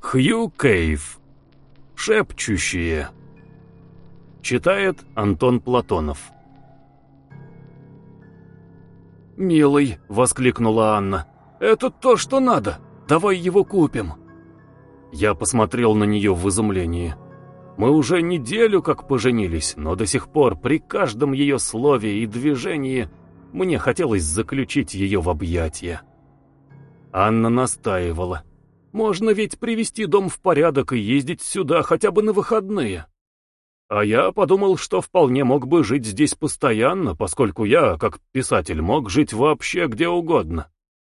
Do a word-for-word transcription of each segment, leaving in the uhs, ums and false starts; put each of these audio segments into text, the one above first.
Хью Кейв. Шепчущие. Читает Антон Платонов. «Милый», — воскликнула Анна, — «это то, что надо. Давай его купим». Я посмотрел на нее в изумлении. Мы уже неделю как поженились, но до сих пор при каждом ее слове и движении мне хотелось заключить ее в объятия. Анна настаивала. Можно ведь привести дом в порядок и ездить сюда хотя бы на выходные. А я подумал, что вполне мог бы жить здесь постоянно, поскольку я, как писатель, мог жить вообще где угодно.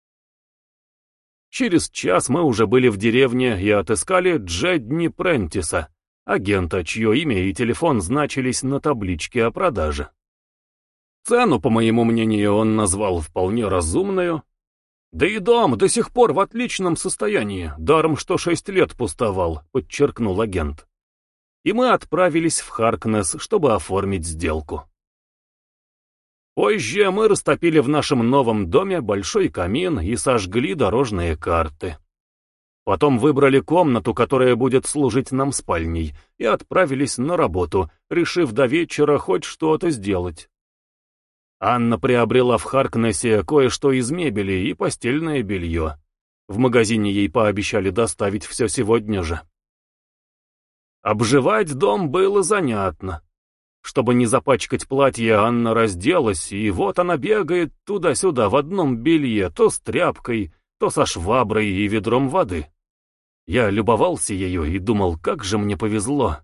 Через час мы уже были в деревне и отыскали Джедни Прентиса, агента, чье имя и телефон значились на табличке о продаже. Цену, по моему мнению, он назвал вполне разумную. Да и дом до сих пор в отличном состоянии, даром что шесть лет пустовал, подчеркнул агент. И мы отправились в Харкнесс, чтобы оформить сделку. Позже мы растопили в нашем новом доме большой камин и сожгли дорожные карты. Потом выбрали комнату, которая будет служить нам спальней, и отправились на работу, решив до вечера хоть что-то сделать. Анна приобрела в Харкнессе кое-что из мебели и постельное белье. В магазине ей пообещали доставить все сегодня же. Обживать дом было занятно. Чтобы не запачкать платье, Анна разделась, и вот она бегает туда-сюда в одном белье, то с тряпкой, то со шваброй и ведром воды. Я любовался ею и думал, как же мне повезло.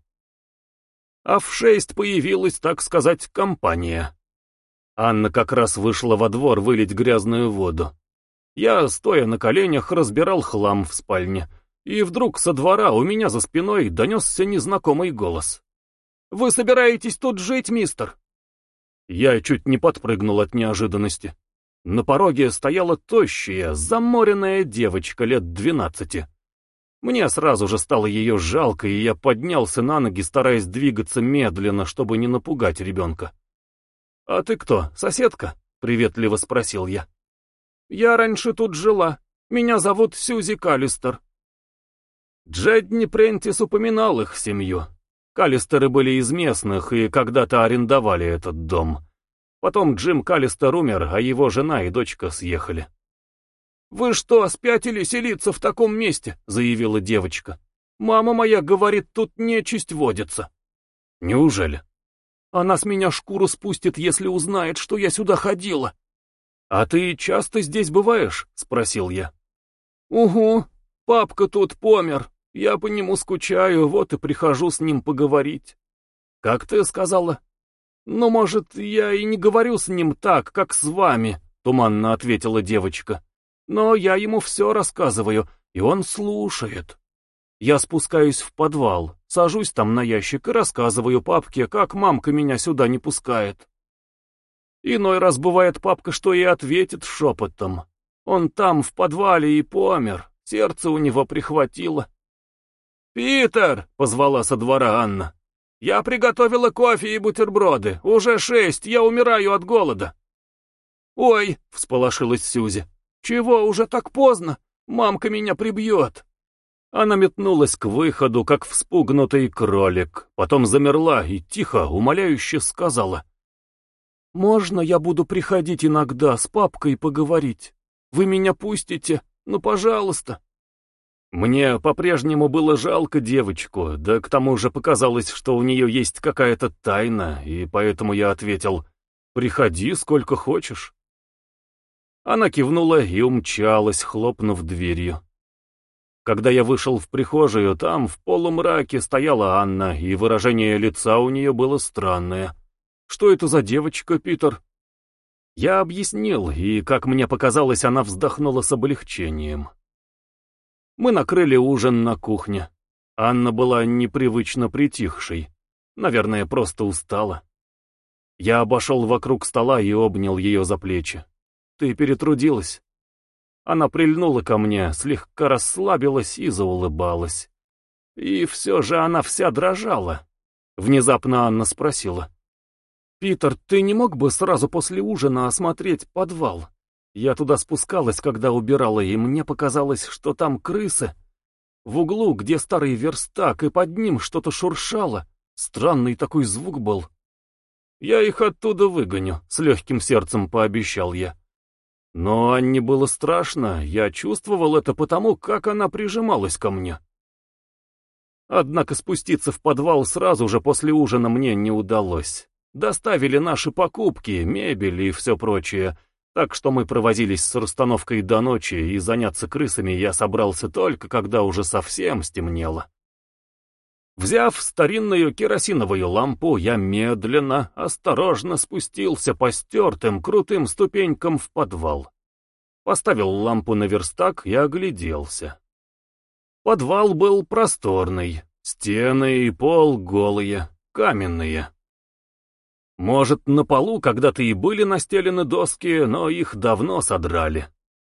А в шесть появилась, так сказать, компания. Анна как раз вышла во двор вылить грязную воду. Я, стоя на коленях, разбирал хлам в спальне, и вдруг со двора у меня за спиной донесся незнакомый голос. «Вы собираетесь тут жить, мистер?» Я чуть не подпрыгнул от неожиданности. На пороге стояла тощая, заморенная девочка лет двенадцати. Мне сразу же стало ее жалко, и я поднялся на ноги, стараясь двигаться медленно, чтобы не напугать ребенка. «А ты кто, соседка?» — приветливо спросил я. «Я раньше тут жила. Меня зовут Сьюзи Каллистер». Джедни Прентис упоминал их семью. Каллистеры были из местных и когда-то арендовали этот дом. Потом Джим Каллистер умер, а его жена и дочка съехали. «Вы что, спятили селиться в таком месте?» — заявила девочка. «Мама моя говорит, тут нечисть водится». «Неужели?» «Она с меня шкуру спустит, если узнает, что я сюда ходила». «А ты часто здесь бываешь?» — спросил я. «Угу, папка тут помер. Я по нему скучаю, вот и прихожу с ним поговорить». «Как ты сказала?» «Ну, может, я и не говорю с ним так, как с вами», — туманно ответила девочка. «Но я ему все рассказываю, и он слушает. Я спускаюсь в подвал, сажусь там на ящик и рассказываю папке, как мамка меня сюда не пускает. Иной раз бывает папка, что и ответит шепотом. Он там в подвале и помер, сердце у него прихватило». «Питер!» — позвала со двора Анна. «Я приготовила кофе и бутерброды. Уже шесть, я умираю от голода». «Ой!» — всполошилась Сьюзи. «Чего, уже так поздно? Мамка меня прибьет». Она метнулась к выходу, как вспугнутый кролик, потом замерла и тихо, умоляюще сказала. «Можно я буду приходить иногда с папкой поговорить? Вы меня пустите? Ну, пожалуйста». Мне по-прежнему было жалко девочку, да к тому же показалось, что у нее есть какая-то тайна, и поэтому я ответил: «Приходи сколько хочешь». Она кивнула и умчалась, хлопнув дверью. Когда я вышел в прихожую, там в полумраке стояла Анна, и выражение лица у нее было странное. «Что это за девочка, Питер?» Я объяснил, и, как мне показалось, она вздохнула с облегчением. Мы накрыли ужин на кухне. Анна была непривычно притихшей. Наверное, просто устала. Я обошел вокруг стола и обнял ее за плечи. «Ты перетрудилась?» Она прильнула ко мне, слегка расслабилась и заулыбалась. И все же она вся дрожала. Внезапно Анна спросила. «Питер, ты не мог бы сразу после ужина осмотреть подвал? Я туда спускалась, когда убирала, и мне показалось, что там крысы. В углу, где старый верстак, и под ним что-то шуршало. Странный такой звук был. «Я их оттуда выгоню», — с легким сердцем пообещал я. Но Анне было страшно, я чувствовал это потому, как она прижималась ко мне. Однако спуститься в подвал сразу же после ужина мне не удалось. Доставили наши покупки, мебель и все прочее, так что мы провозились с расстановкой до ночи, и заняться крысами я собрался только, когда уже совсем стемнело. Взяв старинную керосиновую лампу, я медленно, осторожно спустился по стертым, крутым ступенькам в подвал. Поставил лампу на верстак и огляделся. Подвал был просторный, стены и пол голые, каменные. Может, на полу когда-то и были настелены доски, но их давно содрали.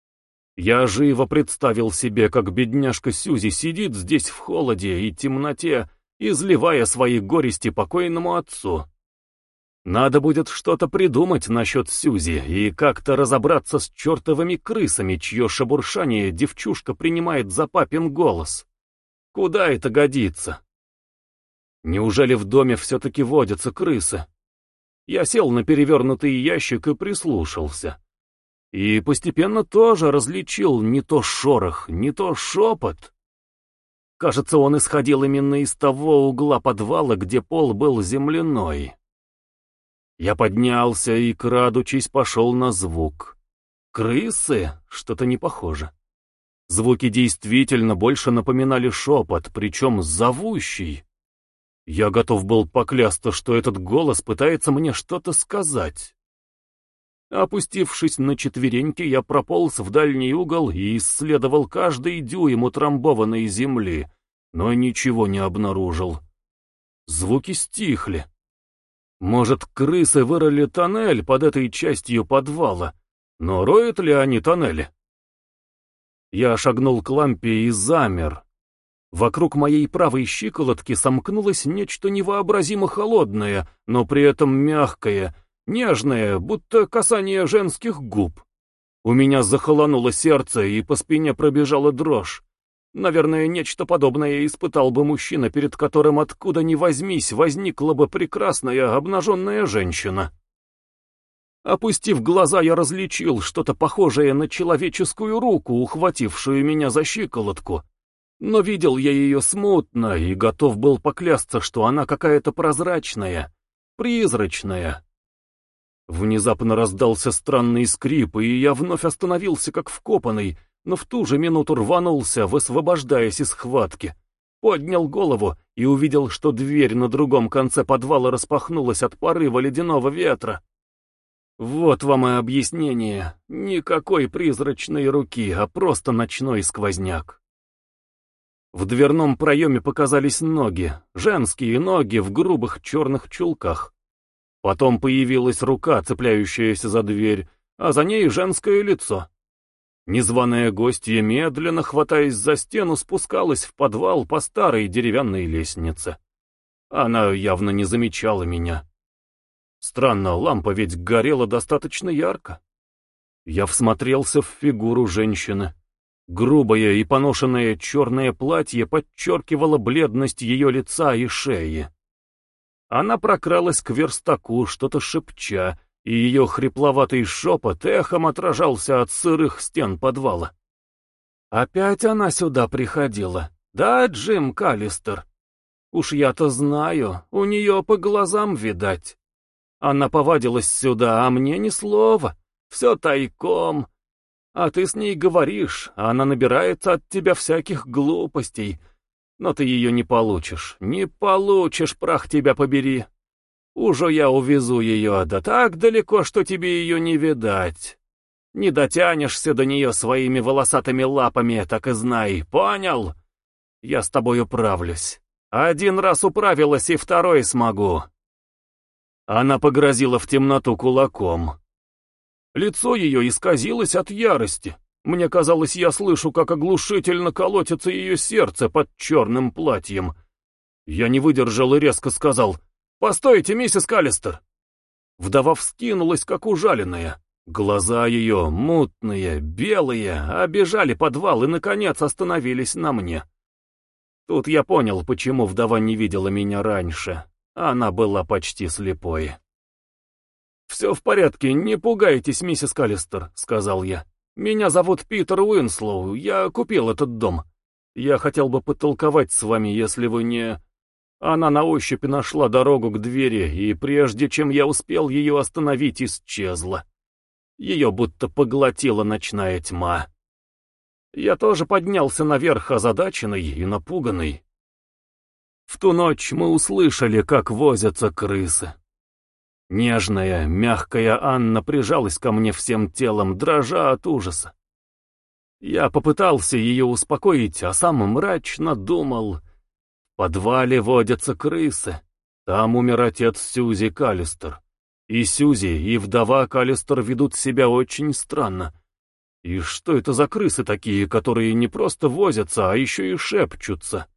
Я живо представил себе, как бедняжка Сьюзи сидит здесь в холоде и темноте, изливая свои горести покойному отцу. Надо будет что-то придумать насчет Сьюзи и как-то разобраться с чертовыми крысами, чье шебуршание девчушка принимает за папин голос. Куда это годится? Неужели в доме все-таки водятся крысы? Я сел на перевернутый ящик и прислушался. И постепенно тоже различил не то шорох, не то шепот. Кажется, он исходил именно из того угла подвала, где пол был земляной. Я поднялся и, крадучись, пошел на звук. Крысы? Что-то не похоже. Звуки действительно больше напоминали шепот, причем зовущий. Я готов был поклясться, что этот голос пытается мне что-то сказать. Опустившись на четвереньки, я прополз в дальний угол и исследовал каждый дюйм утрамбованной земли, но ничего не обнаружил. Звуки стихли. Может, крысы вырыли тоннель под этой частью подвала, но роют ли они тоннели? Я шагнул к лампе и замер. Вокруг моей правой щиколотки сомкнулось нечто невообразимо холодное, но при этом мягкое, нежное, будто касание женских губ. У меня захолонуло сердце, и по спине пробежала дрожь. Наверное, нечто подобное испытал бы мужчина, перед которым откуда ни возьмись возникла бы прекрасная обнаженная женщина. Опустив глаза, я различил что-то похожее на человеческую руку, ухватившую меня за щиколотку. Но видел я ее смутно и готов был поклясться, что она какая-то прозрачная, призрачная. Внезапно раздался странный скрип, и я вновь остановился как вкопанный, но в ту же минуту рванулся, высвобождаясь из схватки. Поднял голову и увидел, что дверь на другом конце подвала распахнулась от порыва ледяного ветра. Вот вам и объяснение. Никакой призрачной руки, а просто ночной сквозняк. В дверном проеме показались ноги, женские ноги в грубых черных чулках. Потом появилась рука, цепляющаяся за дверь, а за ней женское лицо. Незваная гостья, медленно хватаясь за стену, спускалась в подвал по старой деревянной лестнице. Она явно не замечала меня. Странно, лампа ведь горела достаточно ярко. Я всмотрелся в фигуру женщины. Грубое и поношенное черное платье подчеркивало бледность ее лица и шеи. Она прокралась к верстаку, что-то шепча, и ее хрипловатый шепот эхом отражался от сырых стен подвала. Опять она сюда приходила. Да, Джим Каллистер? Уж я-то знаю, у нее по глазам видать. Она повадилась сюда, а мне ни слова. Все тайком. А ты с ней говоришь, она набирается от тебя всяких глупостей. Но ты ее не получишь. Не получишь, прах тебя побери. Уже я увезу ее, да так далеко, что тебе ее не видать. Не дотянешься до нее своими волосатыми лапами, так и знай, понял? Я с тобой управлюсь. Один раз управилась, и второй смогу. Она погрозила в темноту кулаком. Лицо ее исказилось от ярости. Мне казалось, я слышу, как оглушительно колотится ее сердце под черным платьем. Я не выдержал и резко сказал: «Постойте, миссис Каллистер!» Вдова вскинулась, как ужаленная. Глаза ее, мутные, белые, обежали подвал и, наконец, остановились на мне. Тут я понял, почему вдова не видела меня раньше. Она была почти слепой. «Все в порядке, не пугайтесь, миссис Каллистер», — сказал я. «Меня зовут Питер Уинслоу, я купил этот дом. Я хотел бы потолковать с вами, если вы не...» Она на ощупь нашла дорогу к двери, и прежде чем я успел ее остановить, исчезла. Ее будто поглотила ночная тьма. Я тоже поднялся наверх, озадаченный и напуганный. В ту ночь мы услышали, как возятся крысы. Нежная, мягкая Анна прижалась ко мне всем телом, дрожа от ужаса. Я попытался ее успокоить, а сам мрачно думал: в подвале водятся крысы. Там умер отец Сьюзи Каллистер. И Сьюзи, и вдова Каллистер ведут себя очень странно. И что это за крысы такие, которые не просто возятся, а еще и шепчутся?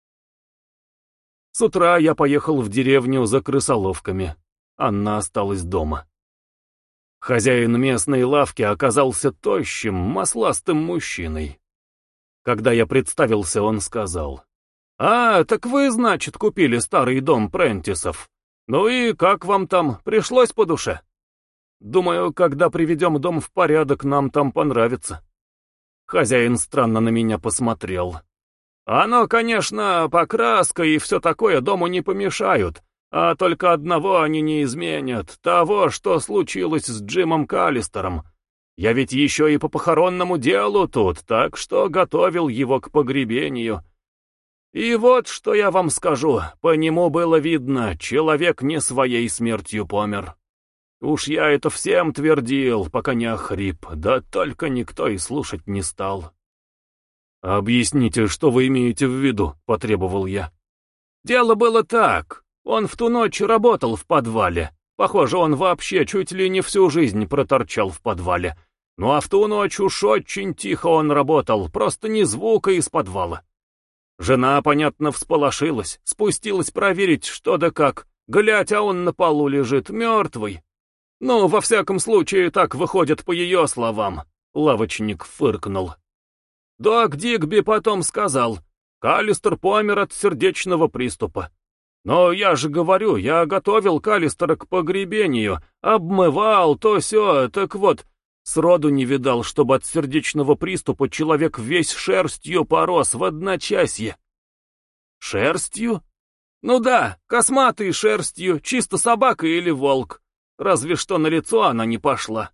С утра я поехал в деревню за крысоловками. Анна осталась дома. Хозяин местной лавки оказался тощим, масластым мужчиной. Когда я представился, он сказал: «А, так вы, значит, купили старый дом Прентисов. Ну и как вам там, пришлось по душе? Думаю, когда приведем дом в порядок, нам там понравится». Хозяин странно на меня посмотрел. «Оно, конечно, покраска и все такое дому не помешают, а только одного они не изменят, того, что случилось с Джимом Каллистером. Я ведь еще и по похоронному делу тут, так что готовил его к погребению. И вот что я вам скажу, по нему было видно, человек не своей смертью помер. Уж я это всем твердил, пока не охрип, да только никто и слушать не стал». «Объясните, что вы имеете в виду?» — потребовал я. «Дело было так. Он в ту ночь работал в подвале. Похоже, он вообще чуть ли не всю жизнь проторчал в подвале. Ну а в ту ночь уж очень тихо он работал, просто ни звука из подвала. Жена, понятно, всполошилась, спустилась проверить, что да как. Глядь, а он на полу лежит, мертвый. Ну, во всяком случае, так выходит по ее словам». Лавочник фыркнул. Док Дигби потом сказал: «Каллистер помер от сердечного приступа». Но я же говорю, я готовил Каллистера к погребению, обмывал то-сё, так вот, сроду не видал, чтобы от сердечного приступа человек весь шерстью порос в одночасье». «Шерстью?» «Ну да, косматой шерстью, чисто собака или волк. Разве что на лицо она не пошла».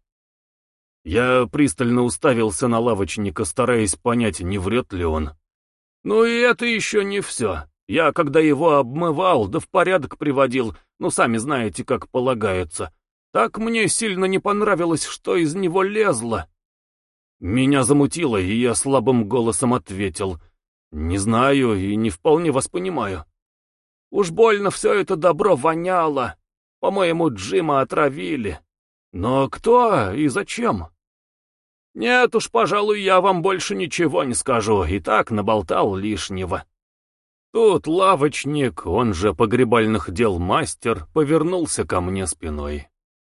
Я пристально уставился на лавочника, стараясь понять, не врет ли он. «Ну и это еще не все. Я, когда его обмывал, да в порядок приводил, ну, сами знаете, как полагается, так мне сильно не понравилось, что из него лезло». Меня замутило, и я слабым голосом ответил: «Не знаю и не вполне вас понимаю. Уж больно все это добро воняло. По-моему, Джима отравили. Но кто и зачем?» «Нет уж, пожалуй, я вам больше ничего не скажу, и так наболтал лишнего». Тут лавочник, он же погребальных дел мастер, повернулся ко мне спиной.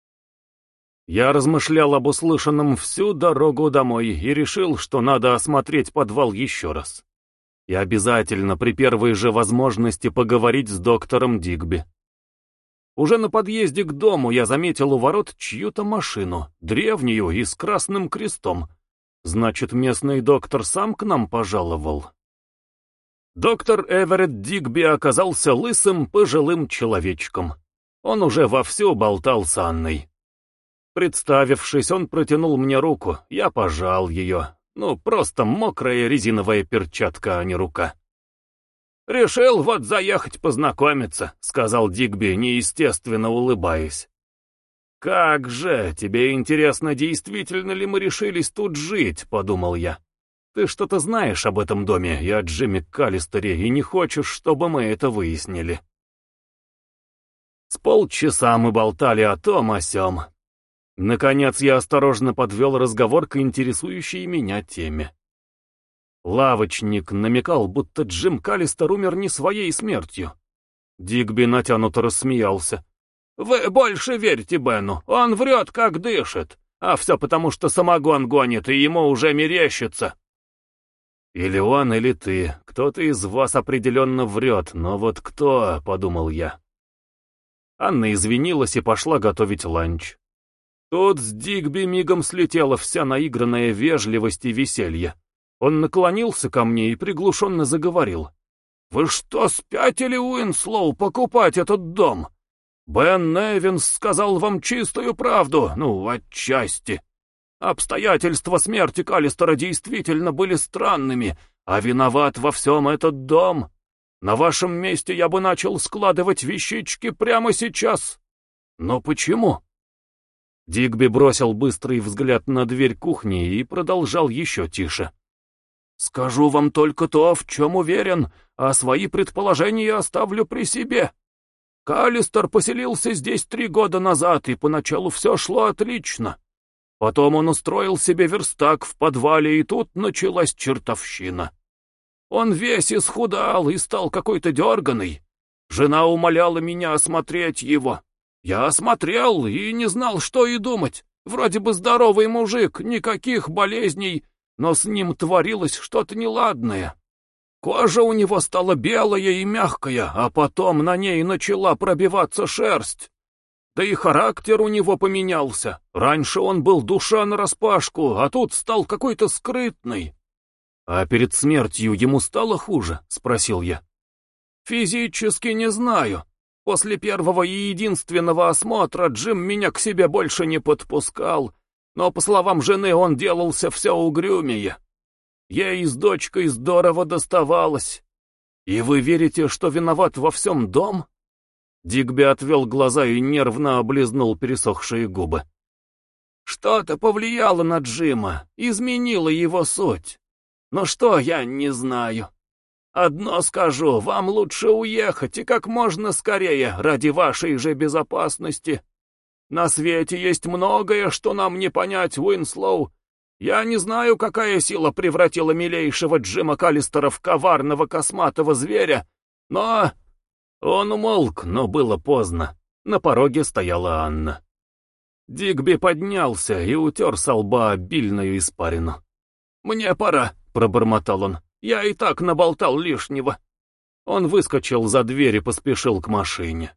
Я размышлял об услышанном всю дорогу домой и решил, что надо осмотреть подвал еще раз. И обязательно при первой же возможности поговорить с доктором Дигби. Уже на подъезде к дому я заметил у ворот чью-то машину, древнюю и с красным крестом. Значит, местный доктор сам к нам пожаловал. Доктор Эверетт Дигби оказался лысым пожилым человечком. Он уже вовсю болтал с Анной. Представившись, он протянул мне руку, я пожал ее. Ну, просто мокрая резиновая перчатка, а не рука. «Решил вот заехать познакомиться», — сказал Дигби, неестественно улыбаясь. «Как же, тебе интересно, действительно ли мы решились тут жить?» — подумал я. «Ты что-то знаешь об этом доме и о Джимми Каллистере, и не хочешь, чтобы мы это выяснили». С полчаса мы болтали о том о сём. Наконец я осторожно подвел разговор к интересующей меня теме. Лавочник намекал, будто Джим Каллистер умер не своей смертью. Дигби натянуто рассмеялся. «Вы больше верьте Бену, он врет, как дышит, а все потому, что самогон гонит, и ему уже мерещится». «Или он, или ты, кто-то из вас определенно врет, но вот кто, — подумал я. Анна извинилась и пошла готовить ланч. Тут с Дигби мигом слетела вся наигранная вежливость и веселье. Он наклонился ко мне и приглушенно заговорил. «Вы что, спятили, Уинслоу, покупать этот дом? Бен Невинс сказал вам чистую правду, ну, отчасти. Обстоятельства смерти Каллистера действительно были странными, а виноват во всем этот дом. На вашем месте я бы начал складывать вещички прямо сейчас. Но почему?» Дигби бросил быстрый взгляд на дверь кухни и продолжал еще тише. «Скажу вам только то, в чем уверен, а свои предположения оставлю при себе. Каллистер поселился здесь три года назад, и поначалу все шло отлично. Потом он устроил себе верстак в подвале, и тут началась чертовщина. Он весь исхудал и стал какой-то дерганый. Жена умоляла меня осмотреть его. Я осмотрел и не знал, что и думать. Вроде бы здоровый мужик, никаких болезней, но с ним творилось что-то неладное. Кожа у него стала белая и мягкая, а потом на ней начала пробиваться шерсть. Да и характер у него поменялся. Раньше он был душа нараспашку, а тут стал какой-то скрытный. — А перед смертью ему стало хуже? — спросил я. — Физически не знаю. После первого и единственного осмотра Джим меня к себе больше не подпускал, но, по словам жены, он делался все угрюмее. Ей с дочкой здорово доставалось. И вы верите, что виноват во всем дом? Дигби отвел глаза и нервно облизнул пересохшие губы. Что-то повлияло на Джима, изменило его суть. Но что, я не знаю. Одно скажу, вам лучше уехать, и как можно скорее, ради вашей же безопасности. На свете есть многое, что нам не понять, Уинслоу. Я не знаю, какая сила превратила милейшего Джима Каллистера в коварного косматого зверя, но... Он умолк, но было поздно. На пороге стояла Анна. Дигби поднялся и утер со лба обильную испарину. «Мне пора», — пробормотал он. «Я и так наболтал лишнего». Он выскочил за дверь и поспешил к машине.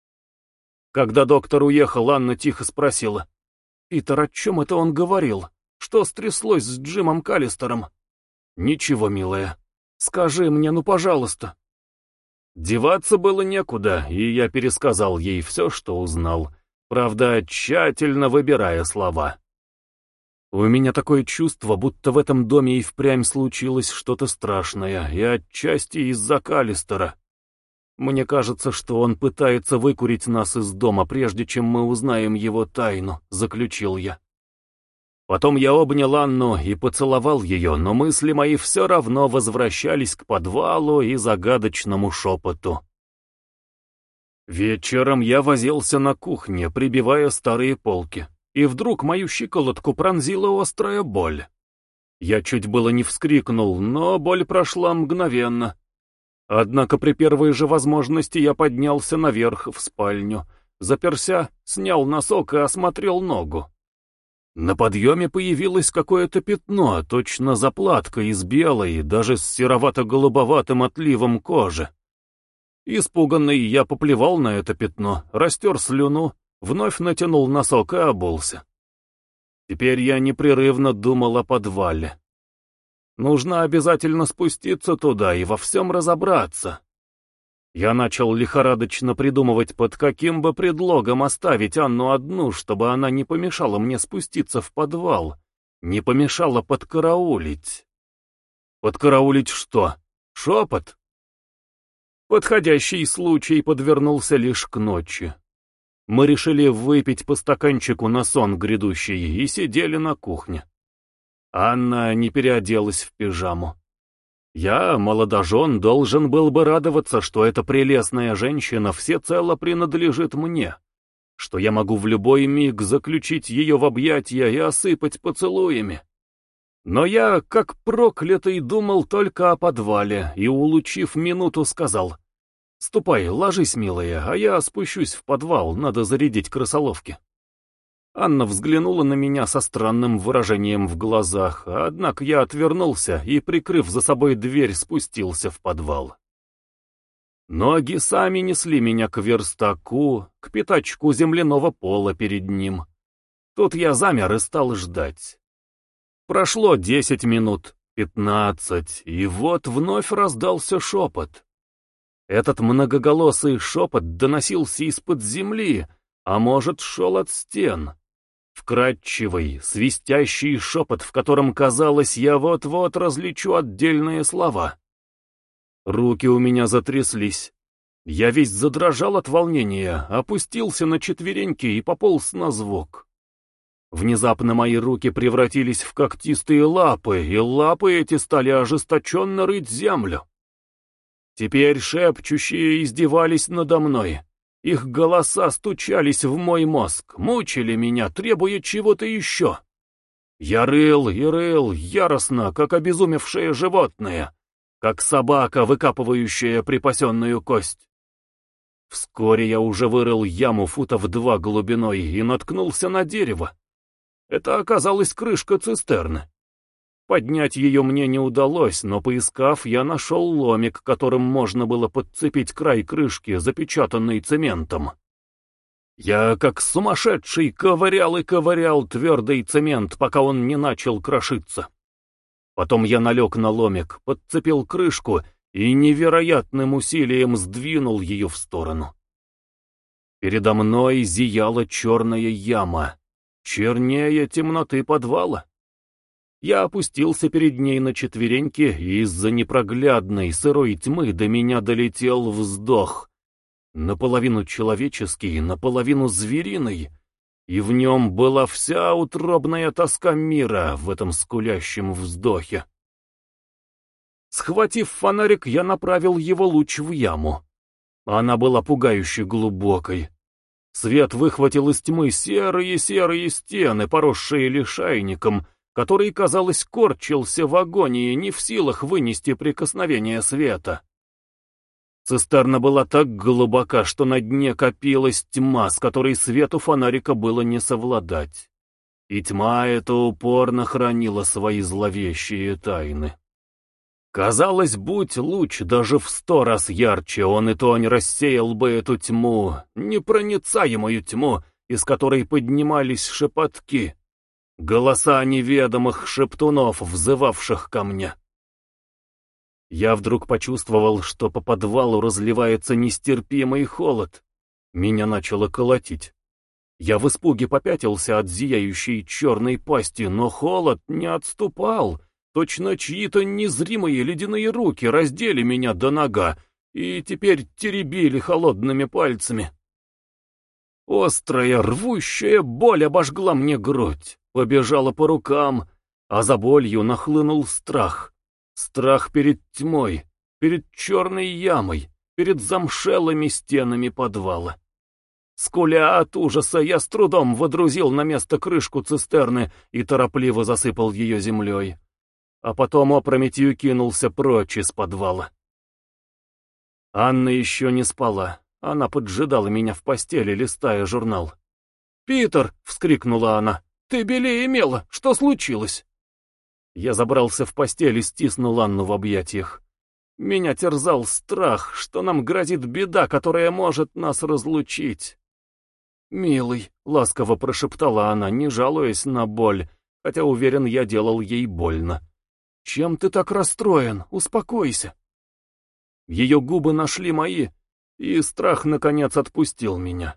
Когда доктор уехал, Анна тихо спросила. «Питер, о чем это он говорил? Что стряслось с Джимом Каллистером?» «Ничего, милая. Скажи мне, ну, пожалуйста». Деваться было некуда, и я пересказал ей все, что узнал, правда, тщательно выбирая слова. У меня такое чувство, будто в этом доме и впрямь случилось что-то страшное, и отчасти из-за Каллистера. Мне кажется, что он пытается выкурить нас из дома, прежде чем мы узнаем его тайну, заключил я. Потом я обнял Анну и поцеловал ее, но мысли мои все равно возвращались к подвалу и загадочному шепоту. Вечером я возился на кухне, прибивая старые полки, и вдруг мою щиколотку пронзила острая боль. Я чуть было не вскрикнул, но боль прошла мгновенно. Однако при первой же возможности я поднялся наверх в спальню, заперся, снял носок и осмотрел ногу. На подъеме появилось какое-то пятно, точно заплатка из белой, даже с серовато-голубоватым отливом кожи. Испуганный, я поплевал на это пятно, растер слюну, вновь натянул носок и обулся. Теперь я непрерывно думал о подвале. Нужно обязательно спуститься туда и во всем разобраться. Я начал лихорадочно придумывать, под каким бы предлогом оставить Анну одну, чтобы она не помешала мне спуститься в подвал, не помешала подкараулить. Подкараулить что? Шепот? Подходящий случай подвернулся лишь к ночи. Мы решили выпить по стаканчику на сон грядущий и сидели на кухне. Анна не переоделась в пижаму. Я, молодожен, должен был бы радоваться, что эта прелестная женщина всецело принадлежит мне, что я могу в любой миг заключить ее в объятия и осыпать поцелуями. Но я, как проклятый, думал только о подвале и, улучив минуту, сказал: «Ступай, ложись, милая, а я спущусь в подвал, надо зарядить крысоловки». Анна взглянула на меня со странным выражением в глазах, однако я отвернулся и, прикрыв за собой дверь, спустился в подвал. Ноги сами несли меня к верстаку, к пятачку земляного пола перед ним. Тут я замер и стал ждать. Прошло десять минут, пятнадцать, и вот вновь раздался шепот. Этот многоголосый шепот доносился из-под земли, а может, шел от стен. Вкрадчивый, свистящий шепот, в котором, казалось, я вот-вот различу отдельные слова. Руки у меня затряслись. Я весь задрожал от волнения, опустился на четвереньки и пополз на звук. Внезапно мои руки превратились в когтистые лапы, и лапы эти стали ожесточенно рыть землю. Теперь шепчущие издевались надо мной. Их голоса стучались в мой мозг, мучили меня, требуя чего-то еще. Я рыл и рыл, яростно, как обезумевшее животное, как собака, выкапывающая припасенную кость. Вскоре я уже вырыл яму футов два глубиной и наткнулся на дерево. Это оказалась крышка цистерны. Поднять ее мне не удалось, но, поискав, я нашел ломик, которым можно было подцепить край крышки, запечатанный цементом. Я, как сумасшедший, ковырял и ковырял твердый цемент, пока он не начал крошиться. Потом я налег на ломик, подцепил крышку и невероятным усилием сдвинул ее в сторону. Передо мной зияла черная яма, чернее темноты подвала. Я опустился перед ней на четвереньки, и из-за непроглядной сырой тьмы до меня долетел вздох, наполовину человеческий, наполовину звериный, и в нем была вся утробная тоска мира в этом скулящем вздохе. Схватив фонарик, я направил его луч в яму. Она была пугающе глубокой. Свет выхватил из тьмы серые-серые стены, поросшие лишайником, который, казалось, корчился в агонии, не в силах вынести прикосновение света. Цистерна была так глубока, что на дне копилась тьма, с которой свету фонарика было не совладать. И тьма эта упорно хранила свои зловещие тайны. Казалось, будь луч даже в сто раз ярче, он и то не рассеял бы эту тьму, непроницаемую тьму, из которой поднимались шепотки. Голоса неведомых шептунов, взывавших ко мне. Я вдруг почувствовал, что по подвалу разливается нестерпимый холод. Меня начало колотить. Я в испуге попятился от зияющей черной пасти, но холод не отступал. Точно чьи-то незримые ледяные руки раздели меня до нога и теперь теребили холодными пальцами. Острая, рвущая боль обожгла мне грудь, побежала по рукам, а за болью нахлынул страх. Страх перед тьмой, перед черной ямой, перед замшелыми стенами подвала. Скуля от ужаса, я с трудом водрузил на место крышку цистерны и торопливо засыпал ее землей, а потом опрометью кинулся прочь из подвала. Анна еще не спала. Она поджидала меня в постели, листая журнал. «Питер!» — вскрикнула она. «Ты белее мела! Что случилось?» Я забрался в постель и стиснул Анну в объятиях. Меня терзал страх, что нам грозит беда, которая может нас разлучить. «Милый», — ласково прошептала она, не жалуясь на боль, хотя, уверен, я делал ей больно. «Чем ты так расстроен? Успокойся». Ее губы нашли мои, и страх, наконец, отпустил меня.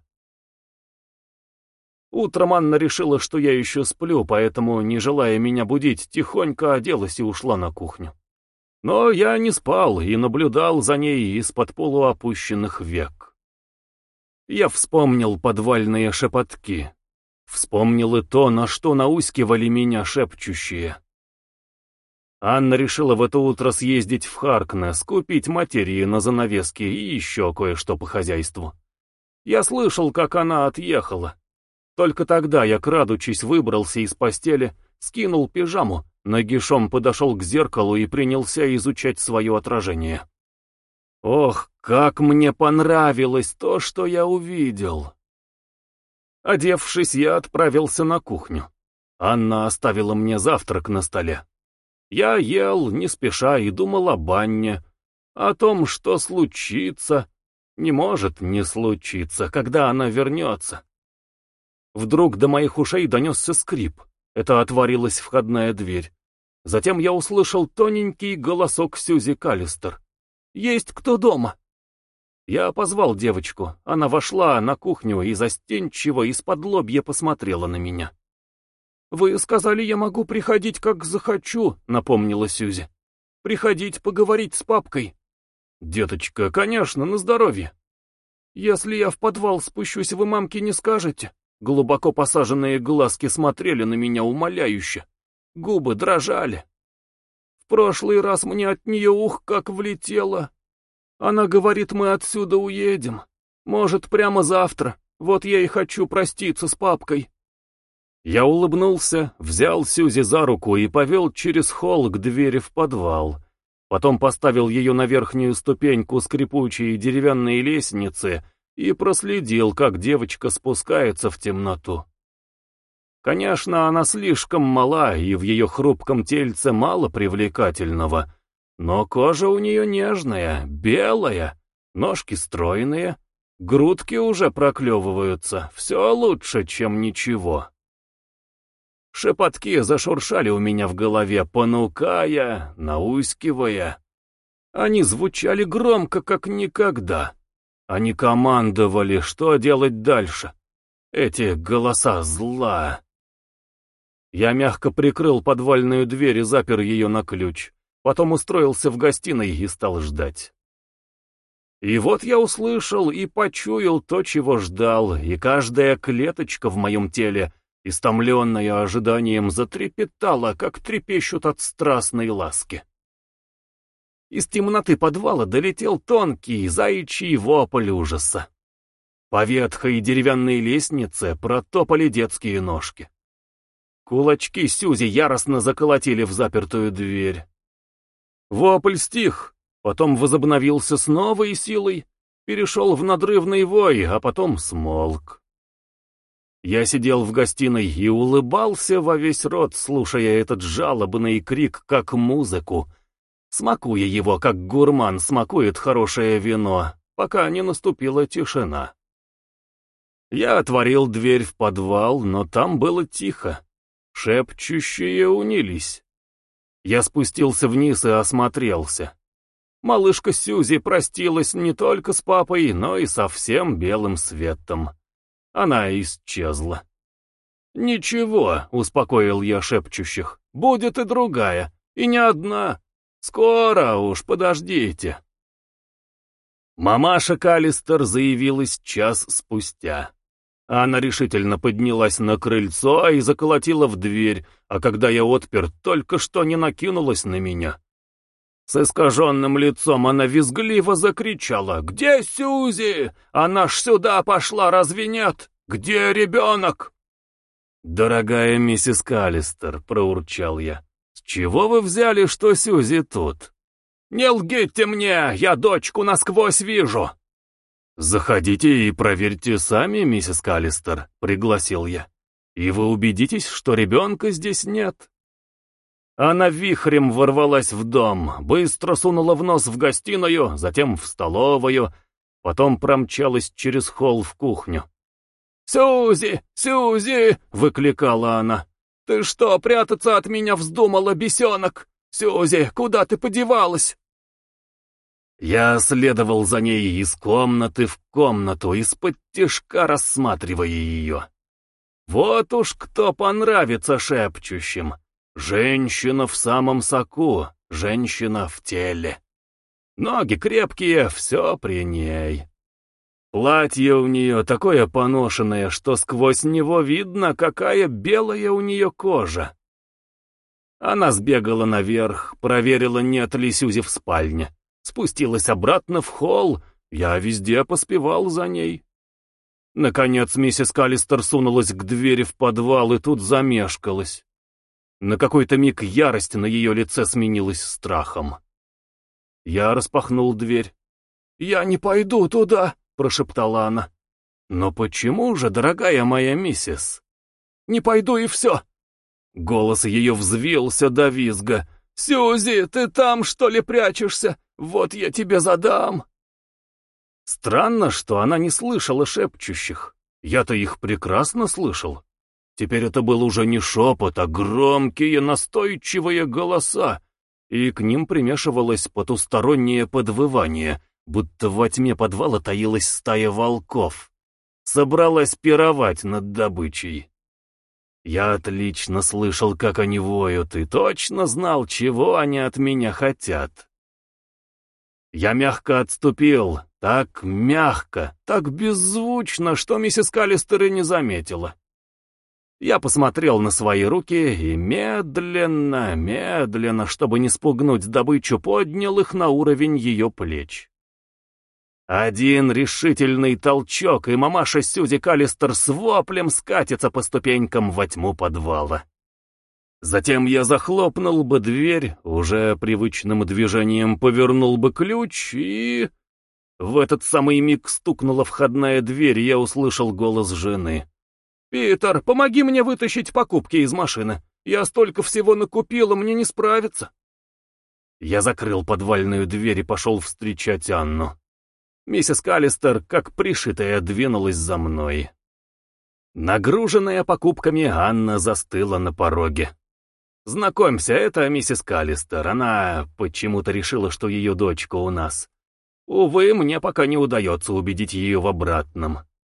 Утром Анна решила, что я еще сплю, поэтому, не желая меня будить, тихонько оделась и ушла на кухню. Но я не спал и наблюдал за ней из-под полуопущенных век. Я вспомнил подвальные шепотки, вспомнил и то, на что наускивали меня шепчущие. Анна решила в это утро съездить в Харкнесс, купить материи на занавески и еще кое-что по хозяйству. Я слышал, как она отъехала. Только тогда я, крадучись, выбрался из постели, скинул пижаму, нагишом подошел к зеркалу и принялся изучать свое отражение. Ох, как мне понравилось то, что я увидел! Одевшись, я отправился на кухню. Анна оставила мне завтрак на столе. Я ел, не спеша, и думал об Анне, о том, что случится, не может не случиться, когда она вернется. Вдруг до моих ушей донесся скрип. Это отворилась входная дверь. Затем я услышал тоненький голосок Сьюзи Каллистер. «Есть кто дома?» Я позвал девочку. Она вошла на кухню и застенчиво из-под-лобья посмотрела на меня. «Вы сказали, я могу приходить, как захочу», — напомнила Сьюзи. «Приходить, поговорить с папкой». «Деточка, конечно, на здоровье». «Если я в подвал спущусь, вы мамке не скажете?» Глубоко посаженные глазки смотрели на меня умоляюще. Губы дрожали. В прошлый раз мне от нее ух как влетело. Она говорит, мы отсюда уедем. Может, прямо завтра. Вот я и хочу проститься с папкой. Я улыбнулся, взял Сьюзи за руку и повел через холл к двери в подвал. Потом поставил ее на верхнюю ступеньку скрипучей деревянной лестницы и проследил, как девочка спускается в темноту. Конечно, она слишком мала, и в ее хрупком тельце мало привлекательного, но кожа у нее нежная, белая, ножки стройные, грудки уже проклевываются, все лучше, чем ничего. Шепотки зашуршали у меня в голове, понукая, наускивая. Они звучали громко, как никогда. Они командовали, что делать дальше. Эти голоса зла. Я мягко прикрыл подвальную дверь и запер ее на ключ. Потом устроился в гостиной и стал ждать. И вот я услышал и почуял то, чего ждал, и каждая клеточка в моем теле, истомленная ожиданием, затрепетала, как трепещут от страстной ласки. Из темноты подвала долетел тонкий заячий вопль ужаса. По ветхой деревянной лестнице протопали детские ножки. Кулачки Сьюзи яростно заколотили в запертую дверь. Вопль стих, потом возобновился с новой силой, перешел в надрывный вой, а потом смолк. Я сидел в гостиной и улыбался во весь рот, слушая этот жалобный крик как музыку, смакуя его, как гурман смакует хорошее вино, пока не наступила тишина. Я отворил дверь в подвал, но там было тихо. Шепчущие унились. Я спустился вниз и осмотрелся. Малышка Сьюзи простилась не только с папой, но и со всем белым светом. Она исчезла. «Ничего», — успокоил я шепчущих, — «будет и другая, и не одна. Скоро уж, подождите». Мамаша Каллистер заявилась час спустя. Она решительно поднялась на крыльцо и заколотила в дверь, а когда я отпер, только что не накинулась на меня. С искаженным лицом она визгливо закричала: «Где Сьюзи? Она ж сюда пошла, разве нет? Где ребенок?» «Дорогая миссис Каллистер», — проурчал я, — «с чего вы взяли, что Сьюзи тут?» «Не лгите мне, я дочку насквозь вижу!» «Заходите и проверьте сами, миссис Каллистер», — пригласил я, — «и вы убедитесь, что ребенка здесь нет». Она вихрем ворвалась в дом, быстро сунула в нос в гостиную, затем в столовую, потом промчалась через холл в кухню. «Сьюзи! Сьюзи!» — выкликала она. «Ты что, прятаться от меня вздумала, бесенок? Сьюзи, куда ты подевалась?» Я следовал за ней из комнаты в комнату, из-под тишка рассматривая ее. Вот уж кто понравится шепчущим. Женщина в самом соку, женщина в теле. Ноги крепкие, все при ней. Платье у нее такое поношенное, что сквозь него видно, какая белая у нее кожа. Она сбегала наверх, проверила, нет ли Сьюзи в спальне. Спустилась обратно в холл, я везде поспевал за ней. Наконец миссис Каллистер сунулась к двери в подвал и тут замешкалась. На какой-то миг ярость на ее лице сменилась страхом. Я распахнул дверь. «Я не пойду туда», — прошептала она. «Но почему же, дорогая моя миссис?» «Не пойду и все!» Голос ее взвился до визга. «Сьюзи, ты там, что ли, прячешься? Вот я тебе задам!» Странно, что она не слышала шепчущих. Я-то их прекрасно слышал. Теперь это был уже не шепот, а громкие, настойчивые голоса, и к ним примешивалось потустороннее подвывание, будто во тьме подвала таилась стая волков. Собралась пировать над добычей. Я отлично слышал, как они воют, и точно знал, чего они от меня хотят. Я мягко отступил, так мягко, так беззвучно, что миссис Каллистер и не заметила. Я посмотрел на свои руки и медленно, медленно, чтобы не спугнуть добычу, поднял их на уровень ее плеч. Один решительный толчок, и мамаша Сьюзи Каллистер с воплем скатится по ступенькам во тьму подвала. Затем я захлопнул бы дверь, уже привычным движением повернул бы ключ, и... В этот самый миг стукнула входная дверь, и я услышал голос жены. «Питер, помоги мне вытащить покупки из машины. Я столько всего накупила, мне не справиться». Я закрыл подвальную дверь и пошел встречать Анну. Миссис Каллистер, как пришитая, двинулась за мной. Нагруженная покупками, Анна застыла на пороге. «Знакомься, это миссис Каллистер. Она почему-то решила, что ее дочка у нас. Увы, мне пока не удается убедить ее в обратном».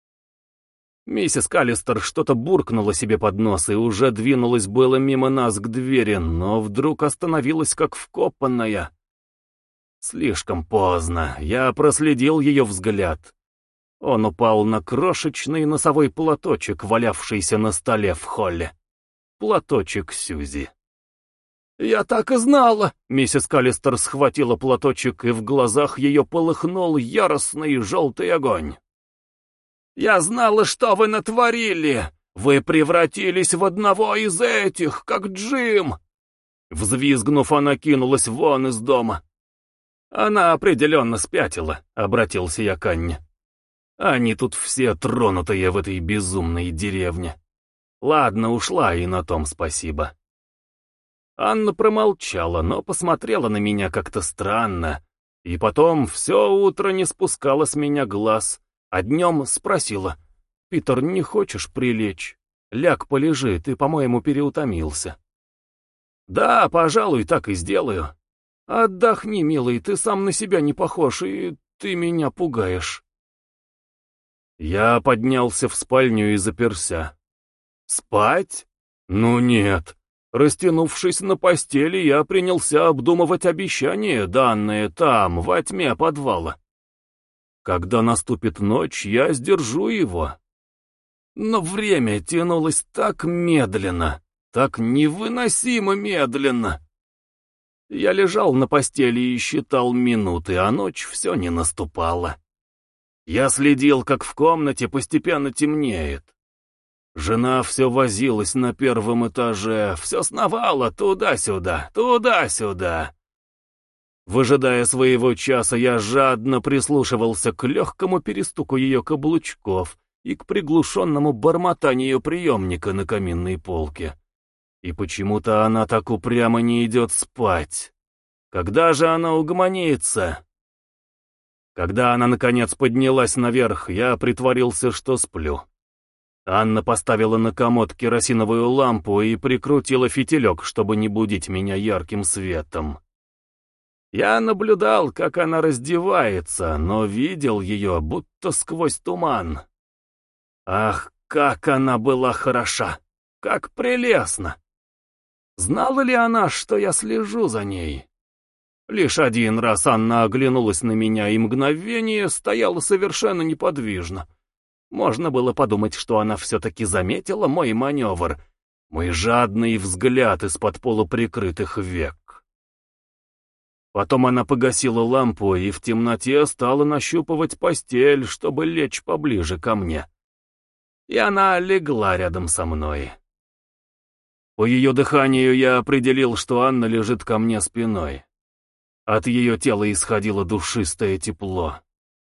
Миссис Каллистер что-то буркнула себе под нос и уже двинулась было мимо нас к двери, но вдруг остановилась как вкопанная. Слишком поздно, я проследил ее взгляд. Он упал на крошечный носовой платочек, валявшийся на столе в холле. Платочек Сьюзи. «Я так и знала!» Миссис Каллистер схватила платочек, и в глазах ее полыхнул яростный желтый огонь. «Я знала, что вы натворили! Вы превратились в одного из этих, как Джим!» Взвизгнув, она кинулась вон из дома. «Она определенно спятила», — обратился я к Анне. «Они тут все тронутые в этой безумной деревне. Ладно, ушла, и на том спасибо». Анна промолчала, но посмотрела на меня как-то странно, и потом все утро не спускала с меня глаз, а днем спросила: «Питер, не хочешь прилечь? Ляг, полежи, ты, по-моему, переутомился». «Да, пожалуй, так и сделаю. Отдохни, милый, ты сам на себя не похож, и ты меня пугаешь». Я поднялся в спальню и заперся. Спать? Ну нет. Растянувшись на постели, я принялся обдумывать обещание, данное там, во тьме подвала. Когда наступит ночь, я сдержу его. Но время тянулось так медленно, так невыносимо медленно. Я лежал на постели и считал минуты, а ночь все не наступала. Я следил, как в комнате постепенно темнеет. Жена все возилась на первом этаже, все сновала туда-сюда, туда-сюда. Выжидая своего часа, я жадно прислушивался к легкому перестуку ее каблучков и к приглушенному бормотанию приемника на каминной полке. И почему-то она так упрямо не идет спать. Когда же она угомонится? Когда она, наконец, поднялась наверх, я притворился, что сплю. Анна поставила на комод керосиновую лампу и прикрутила фитилек, чтобы не будить меня ярким светом. Я наблюдал, как она раздевается, но видел ее, будто сквозь туман. Ах, как она была хороша! Как прелестно! Знала ли она, что я слежу за ней? Лишь один раз Анна оглянулась на меня, и мгновение стояла совершенно неподвижно. Можно было подумать, что она все-таки заметила мой маневр, мой жадный взгляд из-под полуприкрытых век. Потом она погасила лампу и в темноте стала нащупывать постель, чтобы лечь поближе ко мне. И она легла рядом со мной. По ее дыханию я определил, что Анна лежит ко мне спиной. От ее тела исходило душистое тепло.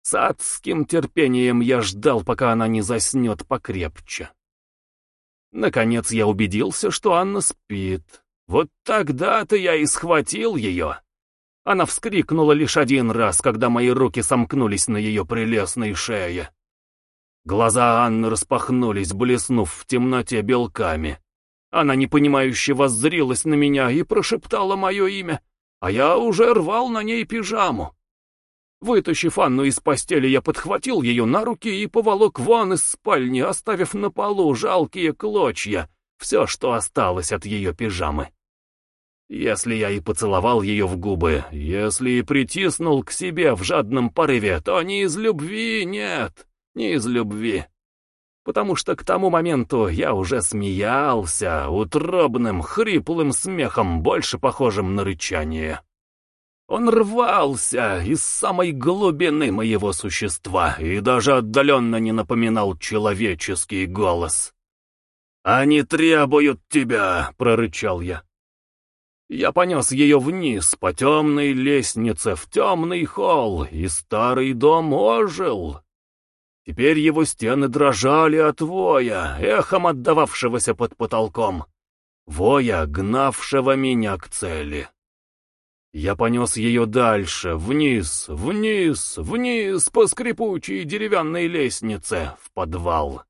С адским терпением я ждал, пока она не заснет покрепче. Наконец я убедился, что Анна спит. Вот тогда-то я и схватил ее. Она вскрикнула лишь один раз, когда мои руки сомкнулись на ее прелестной шее. Глаза Анны распахнулись, блеснув в темноте белками. Она непонимающе воззрилась на меня и прошептала мое имя, а я уже рвал на ней пижаму. Вытащив Анну из постели, я подхватил ее на руки и поволок вон из спальни, оставив на полу жалкие клочья, все, что осталось от ее пижамы. Если я и поцеловал ее в губы, если и притиснул к себе в жадном порыве, то не из любви, нет, не из любви. Потому что к тому моменту я уже смеялся утробным, хриплым смехом, больше похожим на рычание. Он рвался из самой глубины моего существа и даже отдаленно не напоминал человеческий голос. «Они требуют тебя!» — прорычал я. Я понес ее вниз по темной лестнице в темный холл, и старый дом ожил. Теперь его стены дрожали от воя, эхом отдававшегося под потолком, воя, гнавшего меня к цели. Я понес ее дальше, вниз, вниз, вниз по скрипучей деревянной лестнице, в подвал.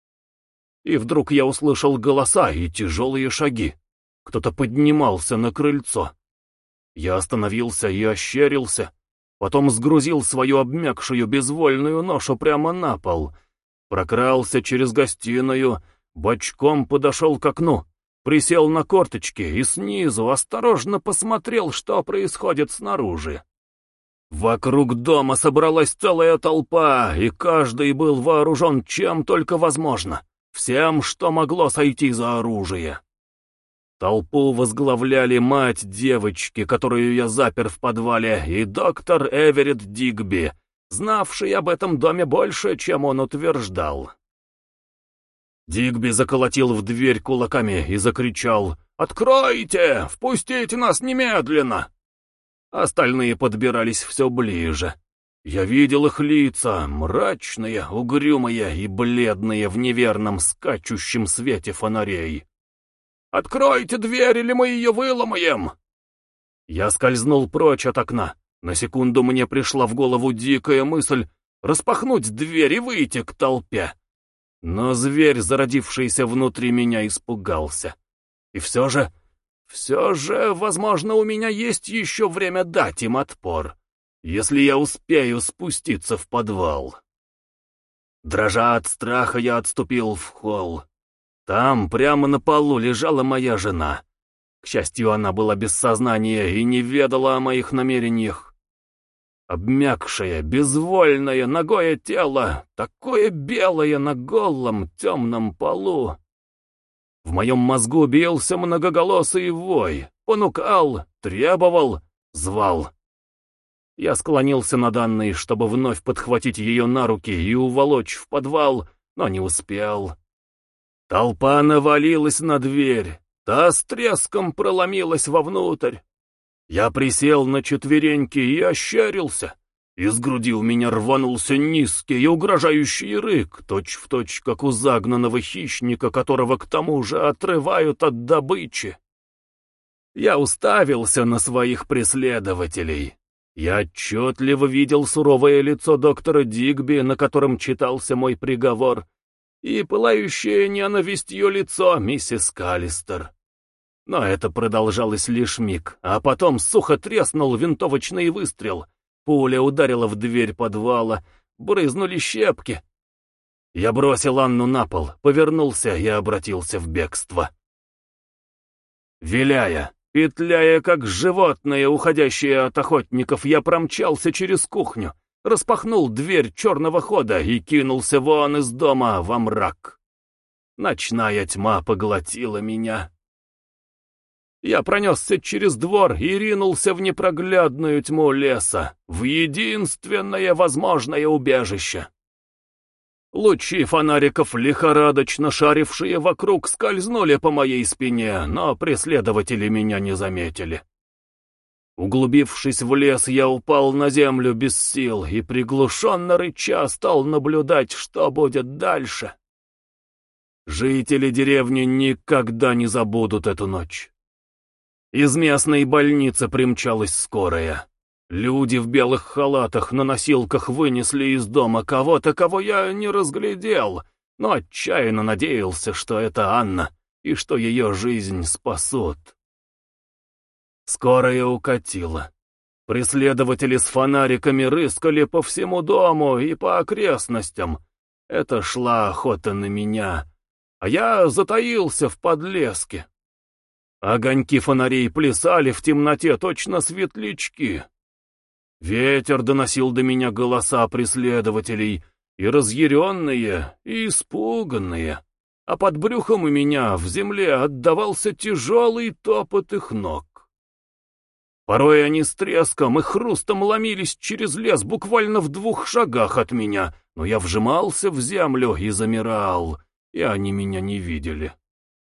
И вдруг я услышал голоса и тяжелые шаги. Кто-то поднимался на крыльцо. Я остановился и ощерился, потом сгрузил свою обмякшую безвольную ношу прямо на пол, прокрался через гостиную, бочком подошел к окну, присел на корточки и снизу осторожно посмотрел, что происходит снаружи. Вокруг дома собралась целая толпа, и каждый был вооружен чем только возможно, всем, что могло сойти за оружие. Толпу возглавляли мать девочки, которую я запер в подвале, и доктор Эверетт Дигби, знавший об этом доме больше, чем он утверждал. Дигби заколотил в дверь кулаками и закричал: «Откройте! Впустите нас немедленно!» Остальные подбирались все ближе. Я видел их лица, мрачные, угрюмые и бледные в неверном скачущем свете фонарей. «Откройте дверь, или мы ее выломаем!» Я скользнул прочь от окна. На секунду мне пришла в голову дикая мысль распахнуть дверь и выйти к толпе. Но зверь, зародившийся внутри меня, испугался. И все же, все же, возможно, у меня есть еще время дать им отпор, если я успею спуститься в подвал. Дрожа от страха, я отступил в холл. Там, прямо на полу, лежала моя жена. К счастью, она была без сознания и не ведала о моих намерениях. Обмякшее, безвольное, нагое тело, такое белое на голом темном полу. В моем мозгу бился многоголосый вой, понукал, требовал, звал. Я склонился над Анной, чтобы вновь подхватить ее на руки и уволочь в подвал, но не успел. Толпа навалилась на дверь, та с треском проломилась вовнутрь. Я присел на четвереньки и ощерился. Из груди у меня рванулся низкий и угрожающий рык, точь-в-точь, как у загнанного хищника, которого к тому же отрывают от добычи. Я уставился на своих преследователей. Я отчетливо видел суровое лицо доктора Дигби, на котором читался мой приговор, и пылающее ненавистью лицо миссис Каллистер. Но это продолжалось лишь миг, а потом сухо треснул винтовочный выстрел. Пуля ударила в дверь подвала, брызнули щепки. Я бросил Анну на пол, повернулся и обратился в бегство. Виляя, петляя, как животное, уходящее от охотников, я промчался через кухню, распахнул дверь черного хода и кинулся вон из дома во мрак. Ночная тьма поглотила меня. Я пронесся через двор и ринулся в непроглядную тьму леса, в единственное возможное убежище. Лучи фонариков, лихорадочно шарившие вокруг, скользнули по моей спине, но преследователи меня не заметили. Углубившись в лес, я упал на землю без сил и приглушенно рыча стал наблюдать, что будет дальше. Жители деревни никогда не забудут эту ночь. Из местной больницы примчалась скорая. Люди в белых халатах на носилках вынесли из дома кого-то, кого я не разглядел, но отчаянно надеялся, что это Анна и что ее жизнь спасут. Скорая укатила. Преследователи с фонариками рыскали по всему дому и по окрестностям. Это шла охота на меня, а я затаился в подлеске. Огоньки фонарей плясали в темноте точно светлячки. Ветер доносил до меня голоса преследователей, и разъяренные, и испуганные, а под брюхом у меня в земле отдавался тяжелый топот их ног. Порой они с треском и хрустом ломились через лес буквально в двух шагах от меня, но я вжимался в землю и замирал, и они меня не видели.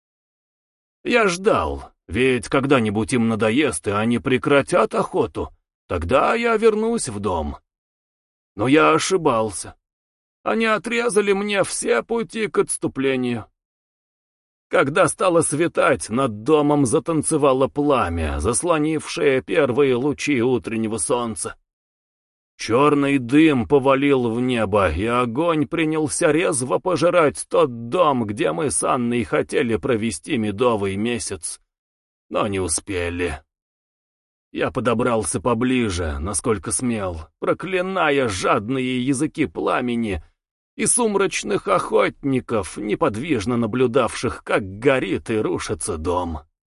Я ждал, ведь когда-нибудь им надоест, и они прекратят охоту, тогда я вернусь в дом. Но я ошибался. Они отрезали мне все пути к отступлению. Когда стало светать, над домом затанцевало пламя, заслонившее первые лучи утреннего солнца. Черный дым повалил в небо, и огонь принялся резво пожирать тот дом, где мы с Анной хотели провести медовый месяц, но не успели. Я подобрался поближе, насколько смел, проклиная жадные языки пламени и сумрачных охотников, неподвижно наблюдавших, как горит и рушится дом.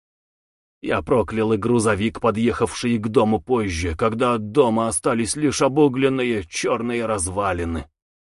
Я проклял и грузовик, подъехавший к дому позже, когда от дома остались лишь обугленные черные развалины.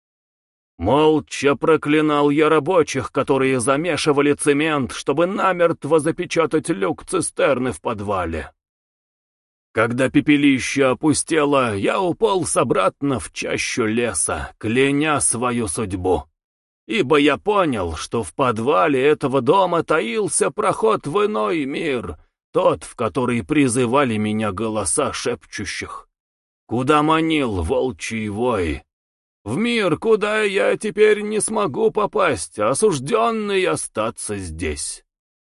Молча проклинал я рабочих, которые замешивали цемент, чтобы намертво запечатать люк цистерны в подвале. Когда пепелище опустело, я уполз обратно в чащу леса, кляня свою судьбу. Ибо я понял, что в подвале этого дома таился проход в иной мир, тот, в который призывали меня голоса шепчущих, куда манил волчий вой. В мир, куда я теперь не смогу попасть, осужденный остаться здесь.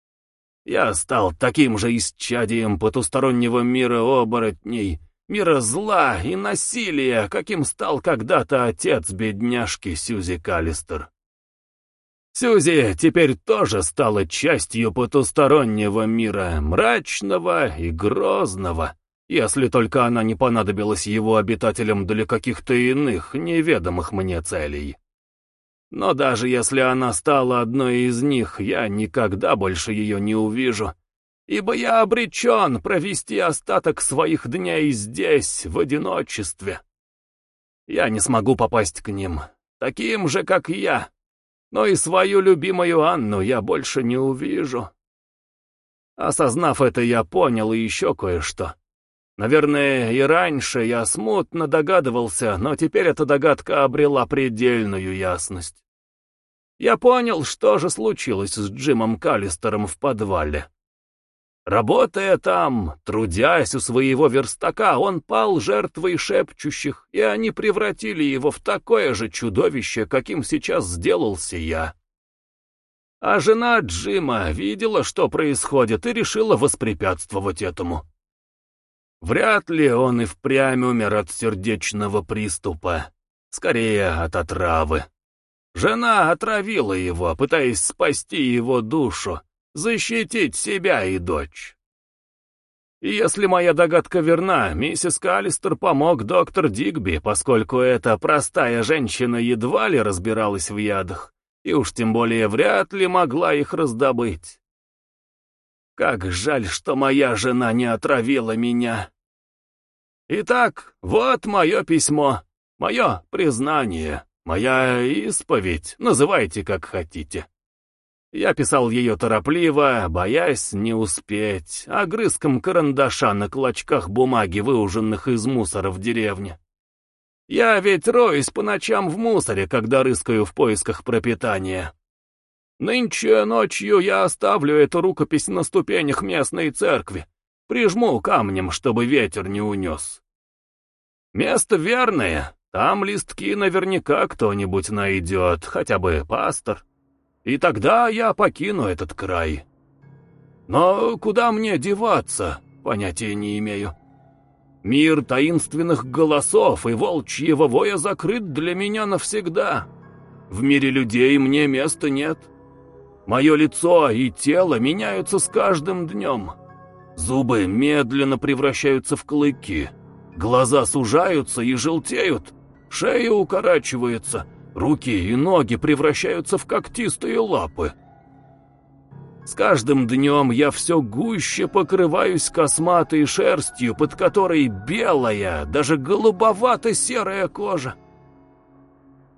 Я стал таким же исчадием потустороннего мира оборотней, мира зла и насилия, каким стал когда-то отец бедняжки Сьюзи Каллистер. Сьюзи теперь тоже стала частью потустороннего мира, мрачного и грозного, если только она не понадобилась его обитателям для каких-то иных, неведомых мне целей. Но даже если она стала одной из них, я никогда больше ее не увижу, ибо я обречен провести остаток своих дней здесь, в одиночестве. Я не смогу попасть к ним, таким же, как я, но и свою любимую Анну я больше не увижу. Осознав это, я понял и еще кое-что. Наверное, и раньше я смутно догадывался, но теперь эта догадка обрела предельную ясность. Я понял, что же случилось с Джимом Каллистером в подвале. Работая там, трудясь у своего верстака, он пал жертвой шепчущих, и они превратили его в такое же чудовище, каким сейчас сделался я. А жена Джима видела, что происходит, и решила воспрепятствовать этому. Вряд ли он и впрямь умер от сердечного приступа, скорее от отравы. Жена отравила его, пытаясь спасти его душу, защитить себя и дочь. И если моя догадка верна, миссис Каллистер помог доктор Дигби, поскольку эта простая женщина едва ли разбиралась в ядах, и уж тем более вряд ли могла их раздобыть. Как жаль, что моя жена не отравила меня. Итак, вот мое письмо, мое признание, моя исповедь, называйте как хотите. Я писал ее торопливо, боясь не успеть, огрызком карандаша на клочках бумаги, выуженных из мусора в деревне. Я ведь роюсь по ночам в мусоре, когда рыскаю в поисках пропитания. Нынче ночью я оставлю эту рукопись на ступенях местной церкви, Прижму камнем, чтобы ветер не унес. Место верное, там листки наверняка кто-нибудь найдет, хотя бы пастор. И тогда я покину этот край. Но куда мне деваться, понятия не имею. Мир таинственных голосов и волчьего воя закрыт для меня навсегда. В мире людей мне места нет. Мое лицо и тело меняются с каждым днем. Зубы медленно превращаются в клыки. Глаза сужаются и желтеют. Шея укорачивается. Руки и ноги превращаются в когтистые лапы. С каждым днем я все гуще покрываюсь косматой шерстью, под которой белая, даже голубовато-серая кожа.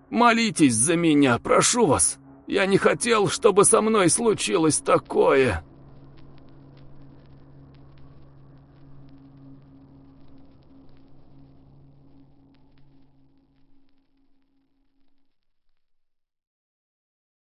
Молитесь за меня, прошу вас. Я не хотел, чтобы со мной случилось такое.